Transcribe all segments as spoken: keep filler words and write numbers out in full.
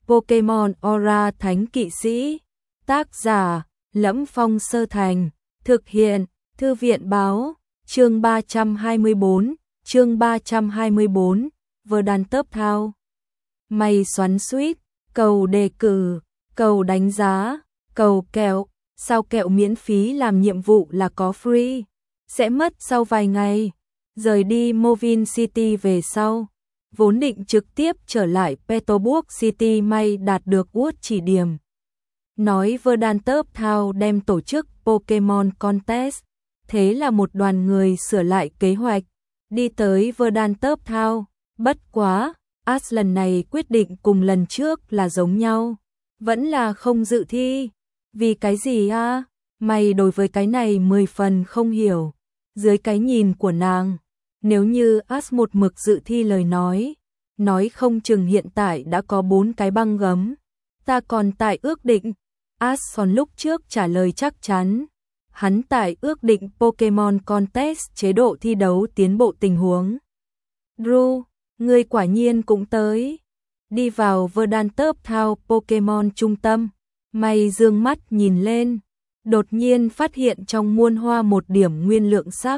Pokemon Aura Thánh Kỵ Sĩ. Tác giả: Lẫm Phong Sơ Thành. Thực hiện: Thư viện báo. Chương ba trăm hai mươi bốn, chương ba trăm hai mươi bốn, Verdant Tớp Thao. May xoắn suýt, cầu đề cử, cầu đánh giá, cầu kẹo, sao kẹo miễn phí làm nhiệm vụ là có free, sẽ mất sau vài ngày. Rời đi Movin City về sau, vốn định trực tiếp trở lại Petalburg City, may đạt được Wood chỉ điểm. Nói Verdant Tớp Thao đem tổ chức Pokemon Contest, thế là một đoàn người sửa lại kế hoạch, đi tới Verdant Tớp Thao. Bất quá, Ash lần này quyết định cùng lần trước là giống nhau, vẫn là không dự thi. Vì cái gì a? À? Mày đối với cái này mười phần không hiểu. Dưới cái nhìn của nàng, nếu như Ash một mực dự thi lời nói, nói không chừng hiện tại đã có bốn cái băng gấm. Ta còn tại ước định. Ash còn lúc trước trả lời chắc chắn. Hắn tại ước định Pokemon Contest chế độ thi đấu tiến bộ tình huống. Drew, ngươi quả nhiên cũng tới. Đi vào Verdant Tớp Thao Pokemon trung tâm, mày dương mắt nhìn lên, đột nhiên phát hiện trong muôn hoa một điểm nguyên lượng sắc.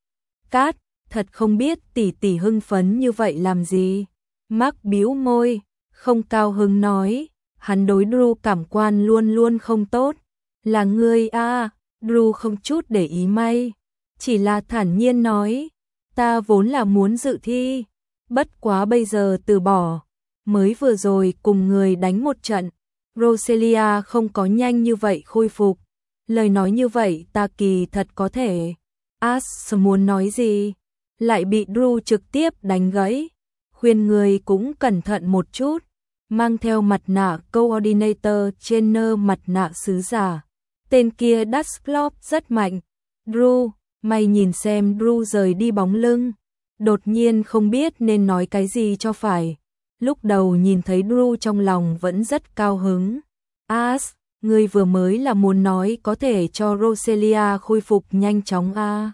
Cát, thật không biết tỷ tỷ hưng phấn như vậy làm gì. Mark bĩu môi, không cao hứng nói, hắn đối Drew cảm quan luôn luôn không tốt. Là ngươi a? À? Drew không chút để ý may, chỉ là thản nhiên nói, ta vốn là muốn dự thi, bất quá bây giờ từ bỏ, mới vừa rồi cùng người đánh một trận, Roselia không có nhanh như vậy khôi phục. Lời nói như vậy ta kỳ thật có thể. Ash muốn nói gì, lại bị Drew trực tiếp đánh gãy, khuyên người cũng cẩn thận một chút, mang theo mặt nạ Coordinator Trainer, mặt nạ sứ giả. Tên kia Dusclops rất mạnh. Drew, mày nhìn xem. Drew rời đi bóng lưng, đột nhiên không biết nên nói cái gì cho phải. Lúc đầu nhìn thấy Drew trong lòng vẫn rất cao hứng. Ash, ngươi vừa mới là muốn nói có thể cho Roselia khôi phục nhanh chóng a? À?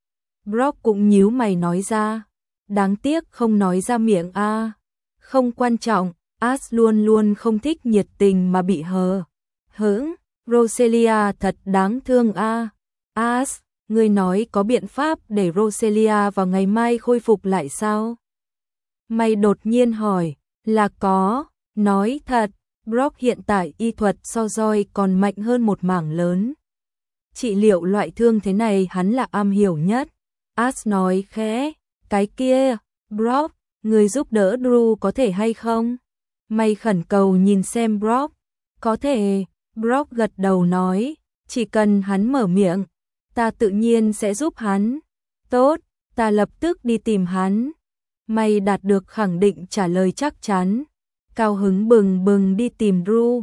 Brock cũng nhíu mày nói ra. Đáng tiếc không nói ra miệng a. À? Không quan trọng, Ash luôn luôn không thích nhiệt tình mà bị hờ hững. Roselia thật đáng thương a. À? Ash, ngươi nói có biện pháp để Roselia vào ngày mai khôi phục lại sao? Mày đột nhiên hỏi. Là có, nói thật, Brock hiện tại y thuật so Joy còn mạnh hơn một mảng lớn. Trị liệu loại thương thế này hắn là am hiểu nhất. Ash nói khẽ, cái kia, Brock, người giúp đỡ Drew có thể hay không? Mày khẩn cầu nhìn xem Brock. Có thể, Brock gật đầu nói, chỉ cần hắn mở miệng, ta tự nhiên sẽ giúp hắn. Tốt, ta lập tức đi tìm hắn. Mày đạt được khẳng định trả lời chắc chắn, cao hứng bừng bừng đi tìm Drew.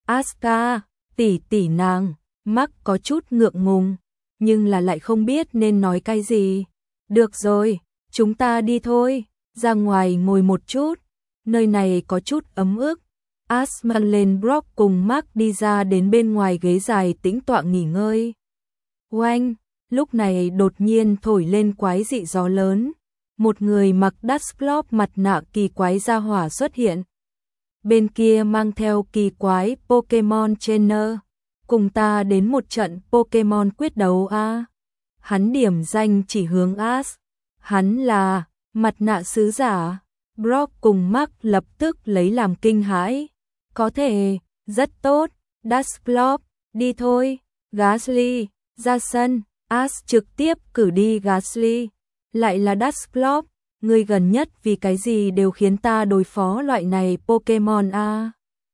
Aska, tỷ tỷ nàng. Mark có chút ngượng ngùng, nhưng là lại không biết nên nói cái gì. Được rồi, chúng ta đi thôi, ra ngoài ngồi một chút, nơi này có chút ấm ức. Ash mang lên Brock cùng Mark đi ra đến bên ngoài ghế dài tĩnh tọa nghỉ ngơi. Oanh, lúc này đột nhiên thổi lên quái dị gió lớn. Một người mặc Dusclops mặt nạ kỳ quái ra hỏa xuất hiện. Bên kia mang theo kỳ quái Pokemon Trainer. Cùng ta đến một trận Pokemon quyết đấu a. À? Hắn điểm danh chỉ hướng Ash. Hắn là mặt nạ sứ giả. Brock cùng Mark lập tức lấy làm kinh hãi. Có thể, rất tốt. Dusclops, đi thôi. Gastly, ra sân. Ash trực tiếp cử đi Gastly. Lại là Dusclops, người gần nhất vì cái gì đều khiến ta đối phó loại này Pokemon a. À?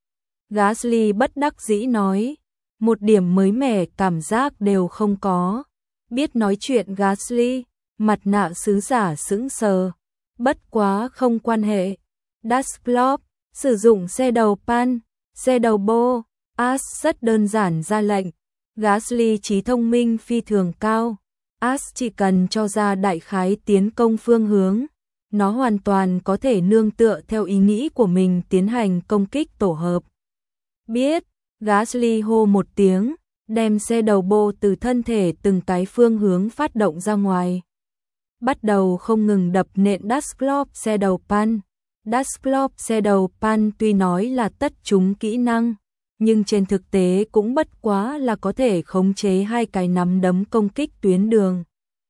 Gastly bất đắc dĩ nói, một điểm mới mẻ cảm giác đều không có. Biết nói chuyện Gastly, mặt nạ sứ giả sững sờ. Bất quá không quan hệ. Dusclops, sử dụng xe đầu pan, xe đầu bô. Ash rất đơn giản ra lệnh. Gastly trí thông minh phi thường cao. Ash chỉ cần cho ra đại khái tiến công phương hướng, nó hoàn toàn có thể nương tựa theo ý nghĩ của mình tiến hành công kích tổ hợp. Biết, Gastly hô một tiếng, đem xe đầu bô từ thân thể từng cái phương hướng phát động ra ngoài. Bắt đầu không ngừng đập nện Dusclops xe đầu pan. Dustcloth Shadow Punch tuy nói là tất trúng kỹ năng, nhưng trên thực tế cũng bất quá là có thể khống chế hai cái nắm đấm công kích tuyến đường.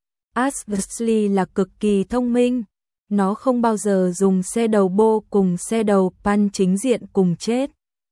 Ashley là cực kỳ thông minh, nó không bao giờ dùng Shadow Ball cùng Shadow Punch chính diện cùng chết,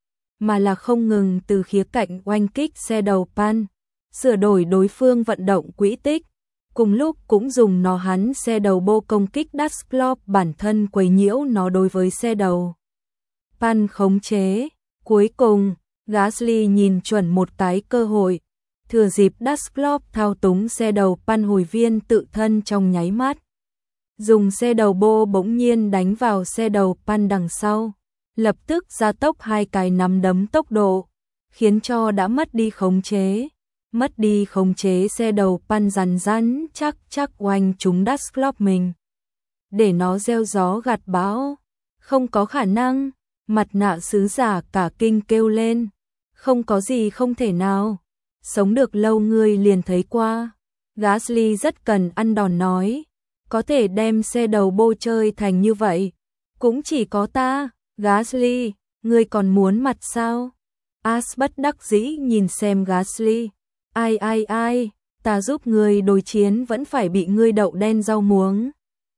mà là không ngừng từ khía cạnh oanh kích Shadow Punch, sửa đổi đối phương vận động quỹ tích, cùng lúc cũng dùng nó hắn Shadow Ball công kích Dustcloth bản thân quấy nhiễu nó đối với Shadow Punch khống chế. Cuối cùng, Ghastly nhìn chuẩn một cái cơ hội, thừa dịp Dustcloth thao túng Shadow Punch hồi viên tự thân trong nháy mắt. Dùng Shadow Ball bỗng nhiên đánh vào Shadow Punch đằng sau, lập tức gia tốc hai cái nắm đấm tốc độ, khiến cho đã mất đi khống chế. Mất đi khống chế Shadow Punch rắn rắn chắc chắc oanh trúng Dustcloth mình, để nó gieo gió gặt bão. Không có khả năng, mặt nạ sứ giả cả kinh kêu lên. Không có gì không thể nào. Sống được lâu ngươi liền thấy qua. Ghastly rất cần ăn đòn nói. Có thể đem Shadow Ball chơi thành như vậy, cũng chỉ có ta. Ghastly, ngươi còn muốn mặt sao? Ash bất đắc dĩ nhìn xem Ghastly. Ai ai ai, ta giúp ngươi đối chiến vẫn phải bị ngươi đậu đen rau muống.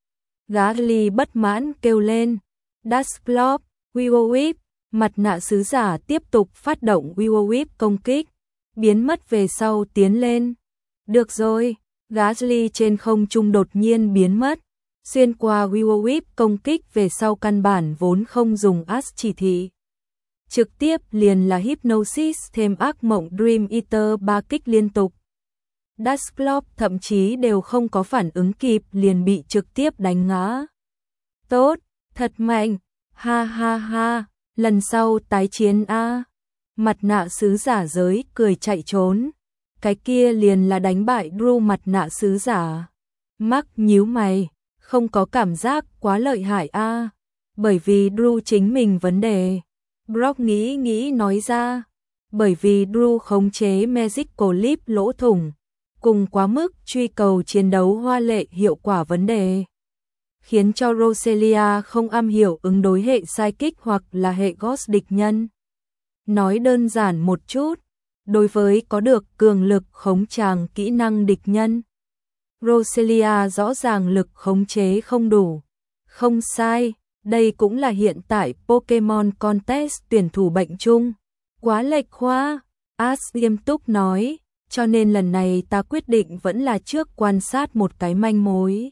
Ghastly bất mãn kêu lên. Dustcloth, Will Whip, mặt nạ sứ giả tiếp tục phát động Will Whip công kích, biến mất về sau tiến lên. Được rồi, Ghastly trên không trung đột nhiên biến mất, xuyên qua Will Whip công kích về sau căn bản vốn không dùng Ash chỉ thị. Trực tiếp liền là Hypnosis thêm ác mộng Dream Eater ba kích liên tục. Dustcloth thậm chí đều không có phản ứng kịp liền bị trực tiếp đánh ngã. Tốt, thật mạnh, ha ha ha, lần sau tái chiến a. Mặt nạ sứ giả giới cười chạy trốn. Cái kia liền là đánh bại Drew mặt nạ sứ giả. Mark nhíu mày, không có cảm giác quá lợi hại a, bởi vì Drew chính mình vấn đề. Brock nghĩ nghĩ nói ra, bởi vì Drew khống chế Magical Leap lỗ thủng, cùng quá mức truy cầu chiến đấu hoa lệ hiệu quả vấn đề, khiến cho Roselia không am hiểu ứng đối hệ psychic hoặc là hệ ghost địch nhân. Nói đơn giản một chút, đối với có được cường lực khống tràng kỹ năng địch nhân, Roselia rõ ràng lực khống chế không đủ. Không sai, đây cũng là hiện tại Pokemon Contest tuyển thủ bệnh chung. Quá lệch khoa, Ash nghiêm túc nói, cho nên lần này ta quyết định vẫn là trước quan sát một cái manh mối.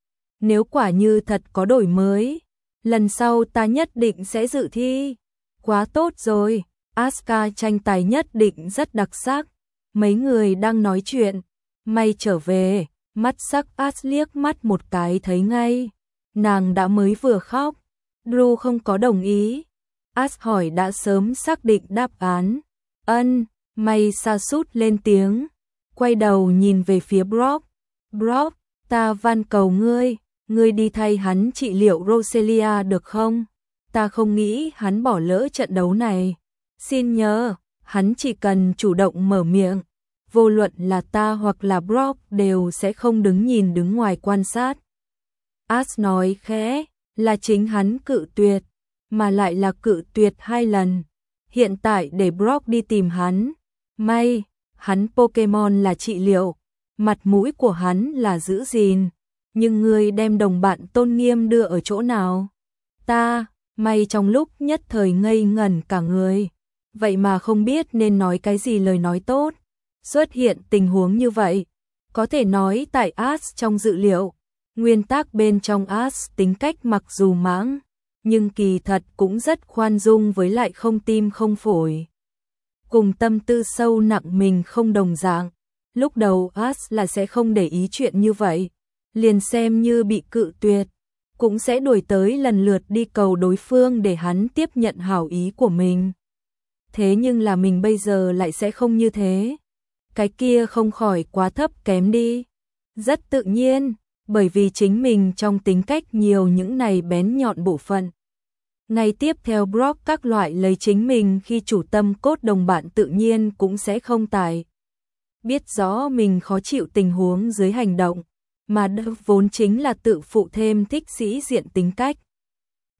Nếu quả như thật có đổi mới, lần sau ta nhất định sẽ dự thi. Quá tốt rồi, Asuka tranh tài nhất định rất đặc sắc. Mấy người đang nói chuyện, may trở về, mắt sắc Ash liếc mắt một cái thấy ngay. Nàng đã mới vừa khóc. Drew không có đồng ý. Ash hỏi đã sớm xác định đáp án. Ân, may sa sút lên tiếng. Quay đầu nhìn về phía Brock. Brock, ta van cầu ngươi, ngươi đi thay hắn trị liệu Roselia được không? Ta không nghĩ hắn bỏ lỡ trận đấu này. Xin nhớ, hắn chỉ cần chủ động mở miệng. Vô luận là ta hoặc là Brock đều sẽ không đứng nhìn đứng ngoài quan sát. Ash nói khẽ, là chính hắn cự tuyệt, mà lại là cự tuyệt hai lần. Hiện tại để Brock đi tìm hắn. May, hắn Pokemon là trị liệu, mặt mũi của hắn là giữ gìn. Nhưng ngươi đem đồng bạn tôn nghiêm đưa ở chỗ nào? Ta, may trong lúc nhất thời ngây ngẩn cả người. Vậy mà không biết nên nói cái gì lời nói tốt. Xuất hiện tình huống như vậy, có thể nói tại Ash trong dự liệu. Nguyên tắc bên trong Ash tính cách mặc dù mãng, nhưng kỳ thật cũng rất khoan dung với lại không tim không phổi. Cùng tâm tư sâu nặng mình không đồng dạng. Lúc đầu Ash là sẽ không để ý chuyện như vậy. Liền xem như bị cự tuyệt, cũng sẽ đuổi tới lần lượt đi cầu đối phương để hắn tiếp nhận hảo ý của mình. Thế nhưng là mình bây giờ lại sẽ không như thế. Cái kia không khỏi quá thấp kém đi. Rất tự nhiên, bởi vì chính mình trong tính cách nhiều những này bén nhọn bộ phận. Ngày tiếp theo Brock các loại lấy chính mình khi chủ tâm cốt đồng bạn tự nhiên cũng sẽ không tài. Biết rõ mình khó chịu tình huống dưới hành động, mà vốn chính là tự phụ thêm thích sĩ diện tính cách.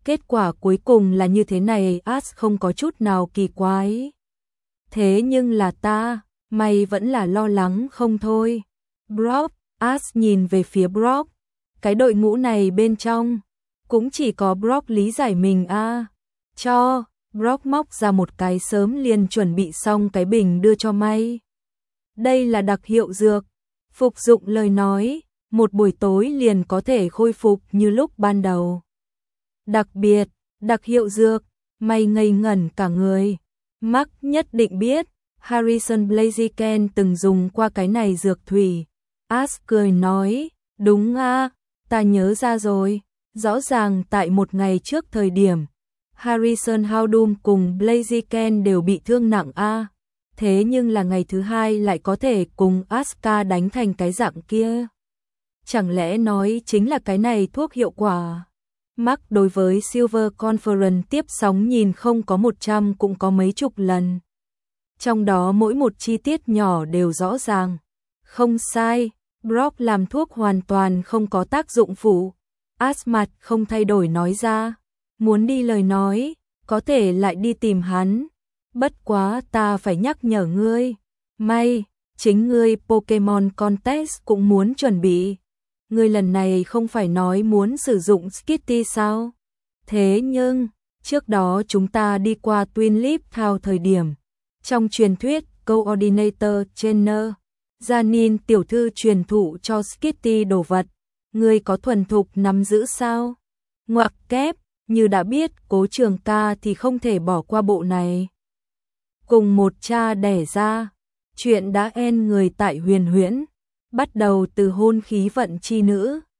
Kết quả cuối cùng là như thế này, Ash không có chút nào kỳ quái. Thế nhưng là ta, mày vẫn là lo lắng không thôi. Brock, Ash nhìn về phía Brock. Cái đội ngũ này bên trong, cũng chỉ có Brock lý giải mình a. À. Cho, Brock móc ra một cái sớm liền chuẩn bị xong cái bình đưa cho May. Đây là đặc hiệu dược. Phục dụng lời nói, một buổi tối liền có thể khôi phục như lúc ban đầu. Đặc biệt, đặc hiệu dược, May ngây ngẩn cả người. Mark nhất định biết, Harrison Blaziken từng dùng qua cái này dược thủy. Ash cười nói, đúng a, ta nhớ ra rồi. Rõ ràng tại một ngày trước thời điểm, Harrison Howdum cùng Blaziken đều bị thương nặng a. Thế nhưng là ngày thứ hai lại có thể cùng Asuka đánh thành cái dạng kia. Chẳng lẽ nói chính là cái này thuốc hiệu quả? Mark đối với Silver Conference tiếp sóng nhìn không có một trăm cũng có mấy chục lần. Trong đó mỗi một chi tiết nhỏ đều rõ ràng. Không sai, Brock làm thuốc hoàn toàn không có tác dụng phụ. Ash mặt không thay đổi nói ra. Muốn đi lời nói, có thể lại đi tìm hắn. Bất quá ta phải nhắc nhở ngươi. May, chính ngươi Pokemon Contest cũng muốn chuẩn bị. Ngươi lần này không phải nói muốn sử dụng Skitty sao? Thế nhưng, trước đó chúng ta đi qua Twin Leaf Town thời điểm. Trong truyền thuyết, Coordinator Trainer, Janine tiểu thư truyền thụ cho Skitty đồ vật. Ngươi có thuần thục nắm giữ sao? Ngoặc kép, như đã biết Cố Trường Ca thì không thể bỏ qua bộ này. Cùng một cha đẻ ra, chuyện đã en người tại Huyền Huyễn, bắt đầu từ hôn khí vận chi nữ.